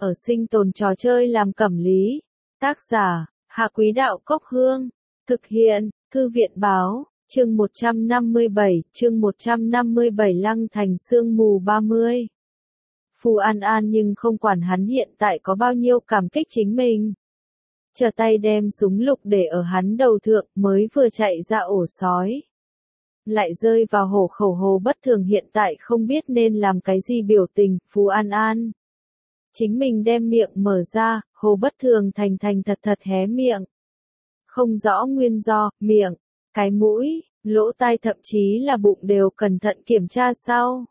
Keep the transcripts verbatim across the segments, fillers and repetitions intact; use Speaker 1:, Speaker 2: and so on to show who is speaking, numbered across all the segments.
Speaker 1: ở sinh tồn trò chơi làm cẩm lý. Tác giả, Hạ Quý Đạo Cốc Hương. Thực hiện, Thư viện Báo, chương một trăm năm mươi bảy, chương một trăm năm mươi bảy Lăng Thành sương mù ba mươi. Phù An An nhưng không quản hắn hiện tại có bao nhiêu cảm kích chính mình. Trở tay đem súng lục để ở hắn đầu thượng mới vừa chạy ra ổ sói. Lại rơi vào hổ khẩu Hồ Bất Thường hiện tại không biết nên làm cái gì biểu tình, Phù An An. Chính mình đem miệng mở ra, Hồ Bất Thường thành thành thật thật hé miệng. Không rõ nguyên do, miệng, cái mũi, lỗ tai thậm chí là bụng đều cẩn thận kiểm tra sau.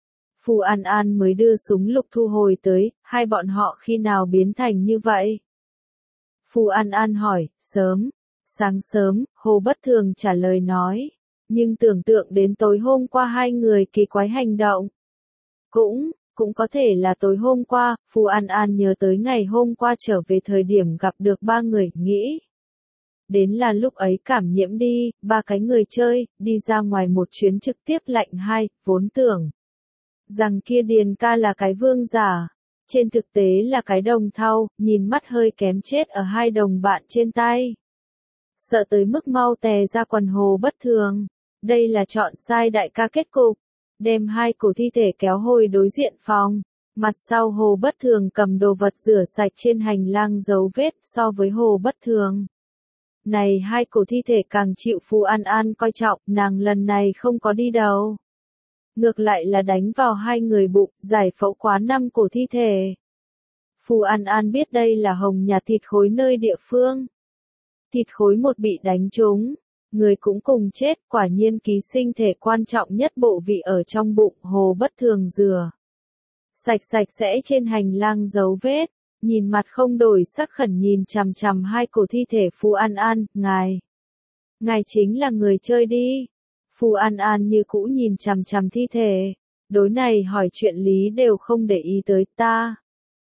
Speaker 1: Phù An An mới đưa súng lục thu hồi tới, hai bọn họ khi nào biến thành như vậy? Phù An An hỏi, sớm, sáng sớm, Hồ Bất Thường trả lời nói, nhưng tưởng tượng đến tối hôm qua hai người kỳ quái hành động. Cũng, cũng có thể là tối hôm qua, Phù An An nhớ tới ngày hôm qua trở về thời điểm gặp được ba người, nghĩ. Đến là lúc ấy cảm nhiễm đi, ba cái người chơi, đi ra ngoài một chuyến trực tiếp lạnh hai, vốn tưởng rằng kia Điền ca là cái vương giả. Trên thực tế là cái đồng thau, nhìn mắt hơi kém chết ở hai đồng bạn trên tay. Sợ tới mức mau tè ra quần Hồ Bất Thường. Đây là chọn sai đại ca kết cục. Đem hai cổ thi thể kéo hồi đối diện phòng. Mặt sau Hồ Bất Thường cầm đồ vật rửa sạch trên hành lang dấu vết so với Hồ Bất Thường. Này hai cổ thi thể càng chịu Phù An An coi trọng, nàng lần này không có đi đâu. Ngược lại là đánh vào hai người bụng, giải phẫu quá năm cổ thi thể. Phù An An biết đây là Hồng nhà thịt khối nơi địa phương. Thịt khối một bị đánh trúng, người cũng cùng chết, quả nhiên ký sinh thể quan trọng nhất bộ vị ở trong bụng, Hồ Bất Thường rửa sạch sạch sẽ trên hành lang dấu vết, nhìn mặt không đổi sắc khẩn nhìn chằm chằm hai cổ thi thể. Phù An An, ngài, ngài chính là người chơi đi. Phù An An như cũ nhìn chằm chằm thi thể, đối này hỏi chuyện lý đều không để ý tới. Ta,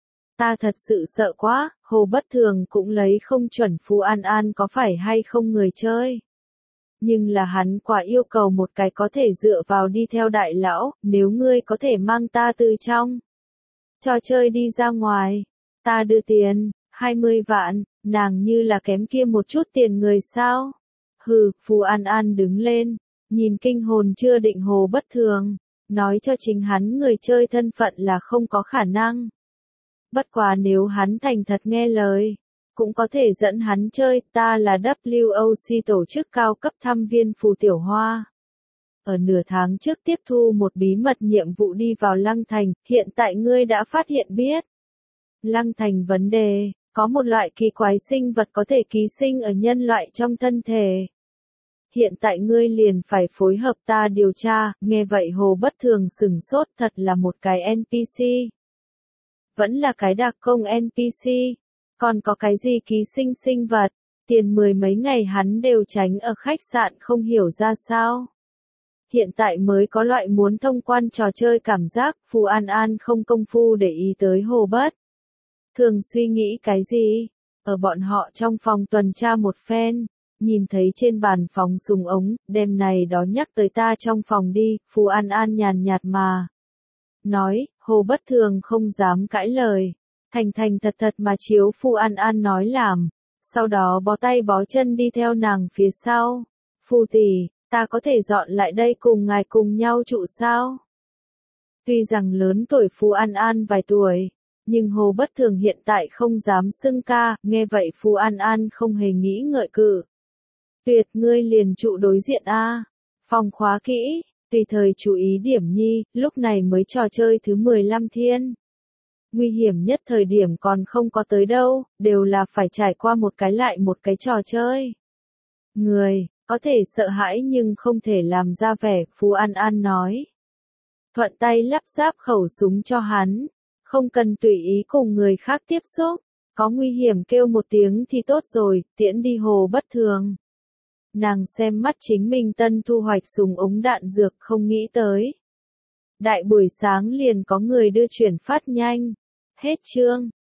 Speaker 1: ta thật sự sợ quá. Hồ Bất Thường cũng lấy không chuẩn Phù An An có phải hay không người chơi. Nhưng là hắn quả yêu cầu một cái có thể dựa vào đi theo đại lão, nếu ngươi có thể mang ta từ trong trò chơi đi ra ngoài, ta đưa tiền, hai mươi vạn, nàng như là kém kia một chút tiền người sao? Hừ, Phù An An đứng lên, nhìn kinh hồn chưa định Hồ Bất Thường, nói cho chính hắn người chơi thân phận là không có khả năng. Bất quá nếu hắn thành thật nghe lời, cũng có thể dẫn hắn chơi. Ta là W O C tổ chức cao cấp thăm viên Phù Tiểu Hoa. Ở nửa tháng trước tiếp thu một bí mật nhiệm vụ đi vào Lăng Thành, hiện tại ngươi đã phát hiện biết. Lăng Thành vấn đề, có một loại kỳ quái sinh vật có thể ký sinh ở nhân loại trong thân thể. Hiện tại ngươi liền phải phối hợp ta điều tra. Nghe vậy Hồ Bất Thường sửng sốt, thật là một cái en pê xê. Vẫn là cái đặc công en pê xê. Còn có cái gì ký sinh sinh vật, tiền mười mấy ngày hắn đều tránh ở khách sạn không hiểu ra sao. Hiện tại mới có loại muốn thông quan trò chơi cảm giác. Phù An An không công phu để ý tới Hồ Bất Thường suy nghĩ cái gì. Ở bọn họ trong phòng tuần tra một phen, nhìn thấy trên bàn phóng súng ống, đêm này đó nhắc tới ta trong phòng đi. Phù An An nhàn nhạt mà nói. Hồ Bất Thường không dám cãi lời, thành thành thật thật mà chiếu Phù An An nói làm, sau đó bó tay bó chân đi theo nàng phía sau. Phù tỷ, ta có thể dọn lại đây cùng ngài cùng nhau trụ sao? Tuy rằng lớn tuổi Phù An An vài tuổi, nhưng Hồ Bất Thường hiện tại không dám xưng ca. Nghe vậy Phù An An không hề nghĩ ngợi cự tuyệt. Ngươi liền trụ đối diện a, phòng khóa kỹ, tùy thời chú ý điểm nhi. Lúc này mới trò chơi thứ mười lăm thiên. Nguy hiểm nhất thời điểm còn không có tới đâu, đều là phải trải qua một cái lại một cái trò chơi. Người, có thể sợ hãi nhưng không thể làm ra vẻ, Phù An An nói. Thuận tay lắp ráp khẩu súng cho hắn, không cần tùy ý cùng người khác tiếp xúc, có nguy hiểm kêu một tiếng thì tốt rồi, tiễn đi Hồ Bất Thường. Nàng xem mắt chính mình tân thu hoạch súng ống đạn dược, không nghĩ tới. Đại buổi sáng liền có người đưa chuyển phát nhanh. Hết chương.